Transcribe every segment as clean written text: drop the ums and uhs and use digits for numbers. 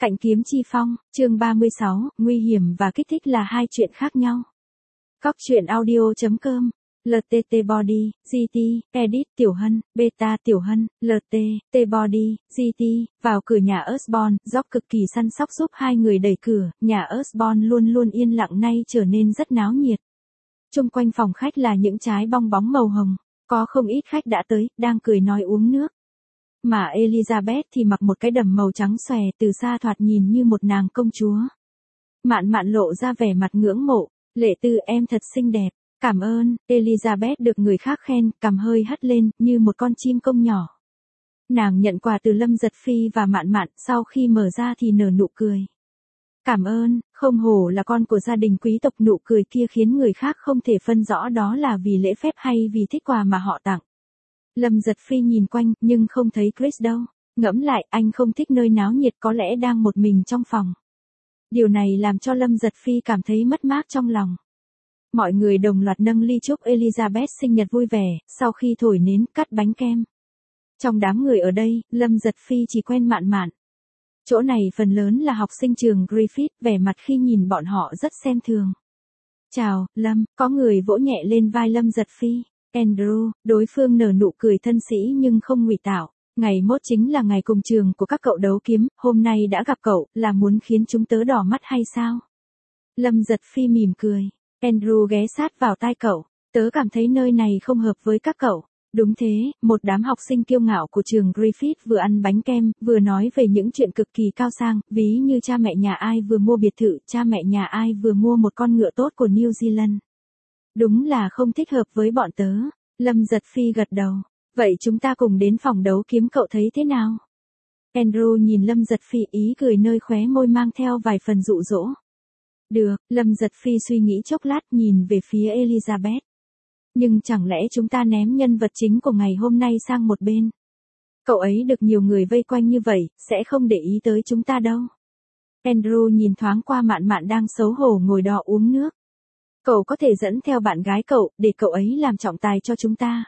Cạnh kiếm chi phong, chương 36, nguy hiểm và kích thích là hai chuyện khác nhau. Cóc truyện audio.com, LTT Body, GT, Edit Tiểu Hân, Beta Tiểu Hân, LT, T Body, GT, vào cửa nhà Osborn, Jock cực kỳ săn sóc giúp hai người đẩy cửa, nhà Osborn luôn luôn yên lặng nay trở nên rất náo nhiệt. Chung quanh phòng khách là những trái bong bóng màu hồng, có không ít khách đã tới, đang cười nói uống nước. Mà Elizabeth thì mặc một cái đầm màu trắng xòe, từ xa thoạt nhìn như một nàng công chúa. Mạn Mạn lộ ra vẻ mặt ngưỡng mộ, Lệ Tư em thật xinh đẹp, cảm ơn. Elizabeth được người khác khen, cằm hơi hất lên, như một con chim công nhỏ. Nàng nhận quà từ Lâm Giật Phi và Mạn Mạn, sau khi mở ra thì nở nụ cười. Cảm ơn, không hổ là con của gia đình quý tộc, nụ cười kia khiến người khác không thể phân rõ đó là vì lễ phép hay vì thích quà mà họ tặng. Lâm Giật Phi nhìn quanh, nhưng không thấy Chris đâu. Ngẫm lại, anh không thích nơi náo nhiệt, có lẽ đang một mình trong phòng. Điều này làm cho Lâm Giật Phi cảm thấy mất mát trong lòng. Mọi người đồng loạt nâng ly chúc Elizabeth sinh nhật vui vẻ, sau khi thổi nến, cắt bánh kem. Trong đám người ở đây, Lâm Giật Phi chỉ quen Mạn Mạn. Chỗ này phần lớn là học sinh trường Griffith, vẻ mặt khi nhìn bọn họ rất xem thường. Chào, Lâm, có người vỗ nhẹ lên vai Lâm Giật Phi. Andrew, đối phương nở nụ cười thân sĩ nhưng không ngụy tạo. Ngày mốt chính là ngày cùng trường của các cậu đấu kiếm, hôm nay đã gặp cậu, là muốn khiến chúng tớ đỏ mắt hay sao? Lâm Giật Phi mỉm cười. Andrew ghé sát vào tai cậu. Tớ cảm thấy nơi này không hợp với các cậu. Đúng thế, một đám học sinh kiêu ngạo của trường Griffith vừa ăn bánh kem, vừa nói về những chuyện cực kỳ cao sang, ví như cha mẹ nhà ai vừa mua biệt thự, cha mẹ nhà ai vừa mua một con ngựa tốt của New Zealand. Đúng là không thích hợp với bọn tớ. Lâm Giật Phi gật đầu. Vậy chúng ta cùng đến phòng đấu kiếm, cậu thấy thế nào? Andrew nhìn Lâm Giật Phi, ý cười nơi khóe môi mang theo vài phần dụ dỗ. Được, Lâm Giật Phi suy nghĩ chốc lát, nhìn về phía Elizabeth. Nhưng chẳng lẽ chúng ta ném nhân vật chính của ngày hôm nay sang một bên? Cậu ấy được nhiều người vây quanh như vậy, sẽ không để ý tới chúng ta đâu. Andrew nhìn thoáng qua Mạn Mạn đang xấu hổ ngồi đó uống nước. Cậu có thể dẫn theo bạn gái cậu, để cậu ấy làm trọng tài cho chúng ta.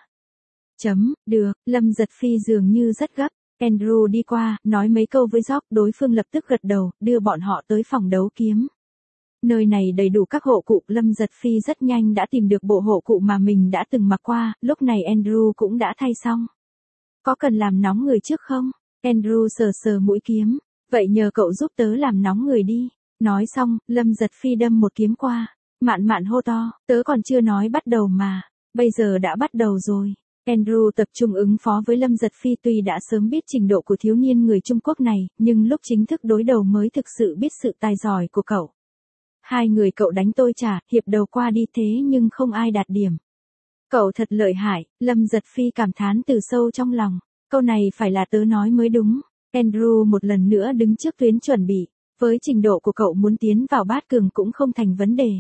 Được, Lâm Giật Phi dường như rất gấp. Andrew đi qua, nói mấy câu với Jock, đối phương lập tức gật đầu, đưa bọn họ tới phòng đấu kiếm. Nơi này đầy đủ các hộ cụ, Lâm Giật Phi rất nhanh đã tìm được bộ hộ cụ mà mình đã từng mặc qua, lúc này Andrew cũng đã thay xong. Có cần làm nóng người trước không? Andrew sờ sờ mũi kiếm. Vậy nhờ cậu giúp tớ làm nóng người đi. Nói xong, Lâm Giật Phi đâm một kiếm qua. Mạn Mạn hô to, tớ còn chưa nói bắt đầu mà. Bây giờ đã bắt đầu rồi. Andrew tập trung ứng phó với Lâm Giật Phi, tuy đã sớm biết trình độ của thiếu niên người Trung Quốc này, nhưng lúc chính thức đối đầu mới thực sự biết sự tài giỏi của cậu. Hai người cậu đánh tôi trả, hiệp đầu qua đi thế nhưng không ai đạt điểm. Cậu thật lợi hại, Lâm Giật Phi cảm thán từ sâu trong lòng. Câu này phải là tớ nói mới đúng. Andrew một lần nữa đứng trước tuyến chuẩn bị. Với trình độ của cậu muốn tiến vào bát cường cũng không thành vấn đề.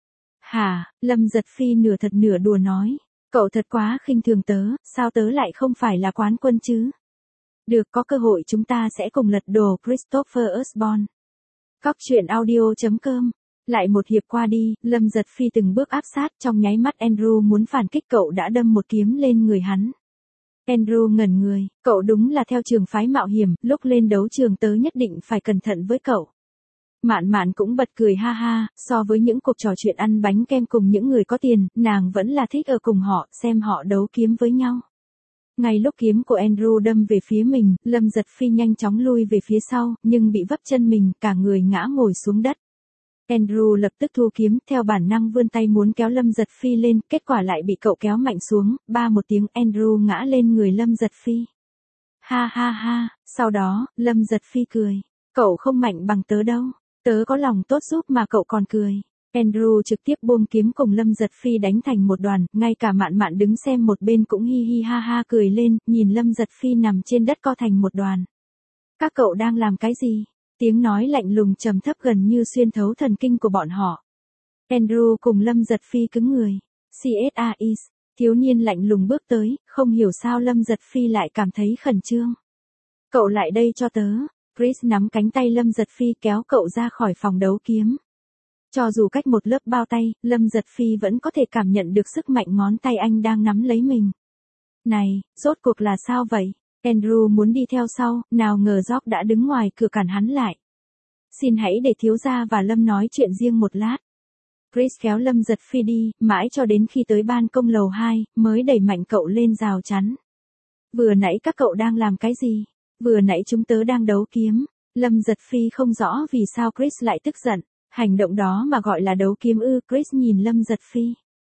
Hả, Lâm Giật Phi nửa thật nửa đùa nói. Cậu thật quá khinh thường tớ, sao tớ lại không phải là quán quân chứ? Được, có cơ hội chúng ta sẽ cùng lật đổ Christopher Osborn. Cóc truyện audio.com. Lại một hiệp qua đi, Lâm Giật Phi từng bước áp sát, trong nháy mắt Andrew muốn phản kích, cậu đã đâm một kiếm lên người hắn. Andrew ngẩn người, cậu đúng là theo trường phái mạo hiểm, lúc lên đấu trường tớ nhất định phải cẩn thận với cậu. Mạn Mạn cũng bật cười ha ha, so với những cuộc trò chuyện ăn bánh kem cùng những người có tiền, nàng vẫn là thích ở cùng họ, xem họ đấu kiếm với nhau. Ngay lúc kiếm của Andrew đâm về phía mình, Lâm Giật Phi nhanh chóng lui về phía sau, nhưng bị vấp chân mình, cả người ngã ngồi xuống đất. Andrew lập tức thu kiếm, theo bản năng vươn tay muốn kéo Lâm Giật Phi lên, kết quả lại bị cậu kéo mạnh xuống, ba một tiếng Andrew ngã lên người Lâm Giật Phi. Ha ha ha, sau đó, Lâm Giật Phi cười. Cậu không mạnh bằng tớ đâu, tớ có lòng tốt giúp mà cậu còn cười. Andrew trực tiếp buông kiếm cùng Lâm Giật Phi đánh thành một đoàn, ngay cả Mạn Mạn đứng xem một bên cũng hi hi ha ha cười lên, nhìn Lâm Giật Phi nằm trên đất co thành một đoàn. Các cậu đang làm cái gì? Tiếng nói lạnh lùng trầm thấp gần như xuyên thấu thần kinh của bọn họ. Andrew cùng Lâm Giật Phi cứng người. CSIS, thiếu niên lạnh lùng bước tới, không hiểu sao Lâm Giật Phi lại cảm thấy khẩn trương. Cậu lại đây cho tớ. Chris nắm cánh tay Lâm Giật Phi kéo cậu ra khỏi phòng đấu kiếm. Cho dù cách một lớp bao tay, Lâm Giật Phi vẫn có thể cảm nhận được sức mạnh ngón tay anh đang nắm lấy mình. Này, rốt cuộc là sao vậy? Andrew muốn đi theo sau, nào ngờ Jock đã đứng ngoài cửa cản hắn lại. xin hãy để thiếu gia và Lâm nói chuyện riêng một lát. Chris kéo Lâm Giật Phi đi, mãi cho đến khi tới ban công lầu 2, mới đẩy mạnh cậu lên rào chắn. Vừa nãy các cậu đang làm cái gì? Vừa nãy chúng tớ đang đấu kiếm. Lâm Giật Phi không rõ vì sao Chris lại tức giận. Hành động đó mà gọi là đấu kiếm ư? Chris nhìn Lâm Giật Phi.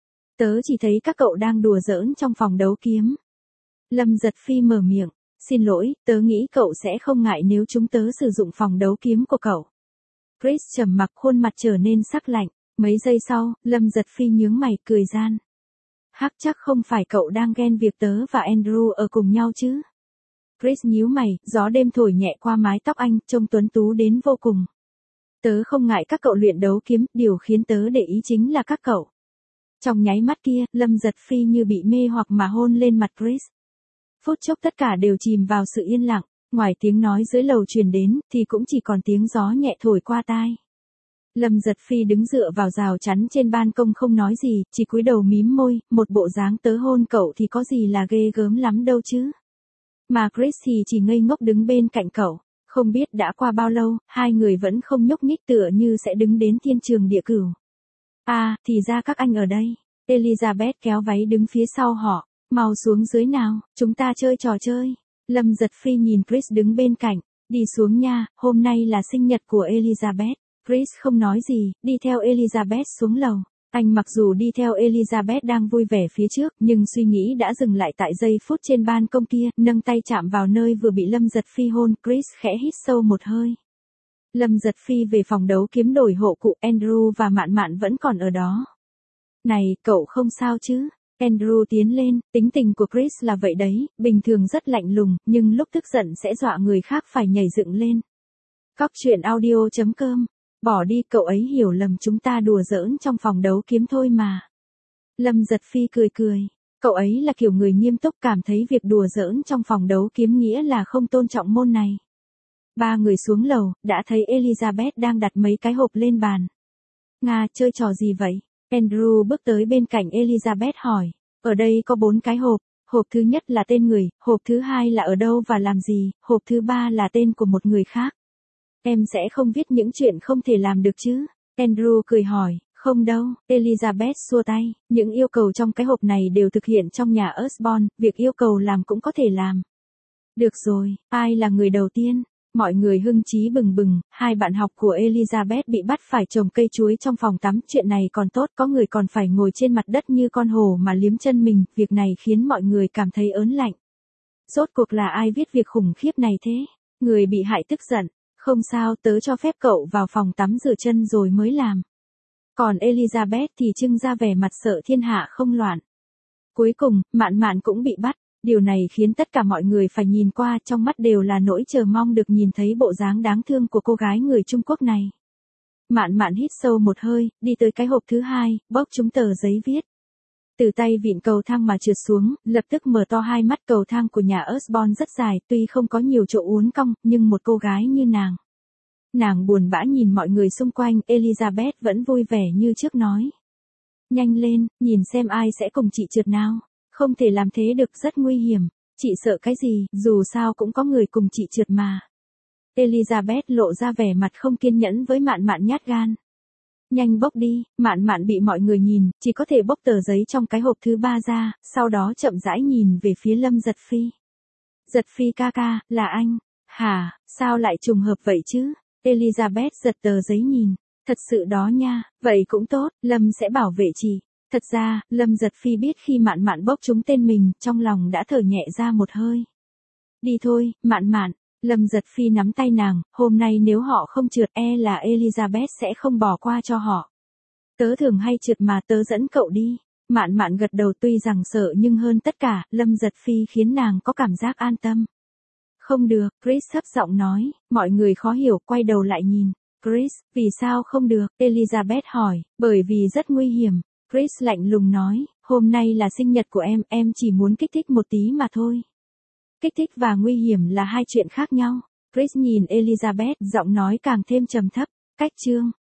Tớ chỉ thấy các cậu đang đùa giỡn trong phòng đấu kiếm. Lâm Giật Phi mở miệng. Xin lỗi, tớ nghĩ cậu sẽ không ngại nếu chúng tớ sử dụng phòng đấu kiếm của cậu. Chris trầm mặc, khuôn mặt trở nên sắc lạnh. Mấy giây sau, Lâm Giật Phi nhướng mày, cười gian. Hắc, chắc không phải cậu đang ghen việc tớ và Andrew ở cùng nhau chứ? Chris nhíu mày, gió đêm thổi nhẹ qua mái tóc anh, trông tuấn tú đến vô cùng. Tớ không ngại các cậu luyện đấu kiếm, điều khiến tớ để ý chính là các cậu. Trong nháy mắt kia, Lâm Giật Phi như bị mê hoặc mà hôn lên mặt Chris. Phút chốc tất cả đều chìm vào sự yên lặng, ngoài tiếng nói dưới lầu truyền đến, thì cũng chỉ còn tiếng gió nhẹ thổi qua tai. Lâm Giật Phi đứng dựa vào rào chắn trên ban công không nói gì, chỉ cúi đầu mím môi, một bộ dáng tớ hôn cậu thì có gì là ghê gớm lắm đâu chứ. Mà Chris thì chỉ ngây ngốc đứng bên cạnh cậu, không biết đã qua bao lâu, hai người vẫn không nhúc nhích tựa như sẽ đứng đến thiên trường địa cửu. À, thì ra các anh ở đây. Elizabeth kéo váy đứng phía sau họ, mau xuống dưới nào, chúng ta chơi trò chơi. Lâm Giật Phi nhìn Chris đứng bên cạnh, đi xuống nha, hôm nay là sinh nhật của Elizabeth. Chris không nói gì, đi theo Elizabeth xuống lầu. Anh mặc dù đi theo Elizabeth đang vui vẻ phía trước, nhưng suy nghĩ đã dừng lại tại giây phút trên ban công kia, nâng tay chạm vào nơi vừa bị Lâm Giật Phi hôn. Chris khẽ hít sâu một hơi. Lâm Giật Phi về phòng đấu kiếm đổi hộ cụ, Andrew và Mạn Mạn vẫn còn ở đó. Này, cậu không sao chứ? Andrew tiến lên, tính tình của Chris là vậy đấy, bình thường rất lạnh lùng, nhưng lúc tức giận sẽ dọa người khác phải nhảy dựng lên. Cóc truyện audio.com. Bỏ đi, cậu ấy hiểu lầm chúng ta đùa giỡn trong phòng đấu kiếm thôi mà. Lâm Giật Phi cười cười. Cậu ấy là kiểu người nghiêm túc, cảm thấy việc đùa giỡn trong phòng đấu kiếm nghĩa là không tôn trọng môn này. Ba người xuống lầu, đã thấy Elizabeth đang đặt mấy cái hộp lên bàn. Nga, chơi trò gì vậy? Andrew bước tới bên cạnh Elizabeth hỏi. Ở đây có 4 cái hộp. Hộp thứ nhất là tên người, hộp thứ hai là ở đâu và làm gì, hộp thứ ba là tên của một người khác. Em sẽ không viết những chuyện không thể làm được chứ? Andrew cười hỏi. Không đâu, Elizabeth xua tay, những yêu cầu trong cái hộp này đều thực hiện trong nhà Osborn, việc yêu cầu làm cũng có thể làm. Được rồi, ai là người đầu tiên? Mọi người hưng chí bừng bừng, hai bạn học của Elizabeth bị bắt phải trồng cây chuối trong phòng tắm, chuyện này còn tốt, có người còn phải ngồi trên mặt đất như con hổ mà liếm chân mình, việc này khiến mọi người cảm thấy ớn lạnh. Rốt cuộc là ai viết việc khủng khiếp này thế? Người bị hại tức giận, không sao, tớ cho phép cậu vào phòng tắm rửa chân rồi mới làm. Còn Elizabeth thì trưng ra vẻ mặt sợ thiên hạ không loạn. Cuối cùng, Mạn Mạn cũng bị bắt. Điều này khiến tất cả mọi người phải nhìn qua, trong mắt đều là nỗi chờ mong được nhìn thấy bộ dáng đáng thương của cô gái người Trung Quốc này. Mạn Mạn hít sâu một hơi, đi tới cái hộp thứ hai, bóc chúng tờ giấy viết. Từ tay vịn cầu thang mà trượt xuống, lập tức mở to hai mắt. Cầu thang của nhà Osborn rất dài, tuy không có nhiều chỗ uốn cong, nhưng một cô gái như nàng buồn bã nhìn mọi người xung quanh. Elizabeth vẫn vui vẻ như trước nói. Nhanh lên, nhìn xem ai sẽ cùng chị trượt nào. Không thể làm thế được, rất nguy hiểm. Chị sợ cái gì, dù sao cũng có người cùng chị trượt mà. Elizabeth lộ ra vẻ mặt không kiên nhẫn với Mạn Mạn nhát gan. Nhanh bốc đi, Mạn Mạn bị mọi người nhìn, chỉ có thể bốc tờ giấy trong cái hộp thứ ba ra, sau đó chậm rãi nhìn về phía Lâm Giật Phi. Giật Phi ca ca, là anh. Hả, sao lại trùng hợp vậy chứ? Elizabeth giật tờ giấy nhìn. Thật sự đó nha, vậy cũng tốt, Lâm sẽ bảo vệ chị. Thật ra, Lâm Giật Phi biết khi Mạn Mạn bốc trúng tên mình, trong lòng đã thở nhẹ ra một hơi. Đi thôi, Mạn Mạn. Lâm Giật Phi nắm tay nàng, hôm nay nếu họ không trượt là Elizabeth sẽ không bỏ qua cho họ. Tớ thường hay trượt mà, tớ dẫn cậu đi. Mạn Mạn gật đầu, tuy rằng sợ nhưng hơn tất cả, Lâm Giật Phi khiến nàng có cảm giác an tâm. Không được, Chris thấp giọng nói, mọi người khó hiểu quay đầu lại nhìn. Chris, vì sao không được? Elizabeth hỏi, bởi vì rất nguy hiểm. Chris lạnh lùng nói, hôm nay là sinh nhật của em chỉ muốn kích thích một tí mà thôi. Kích thích và nguy hiểm là hai chuyện khác nhau. Chris nhìn Elizabeth, giọng nói càng thêm trầm thấp. Cách chương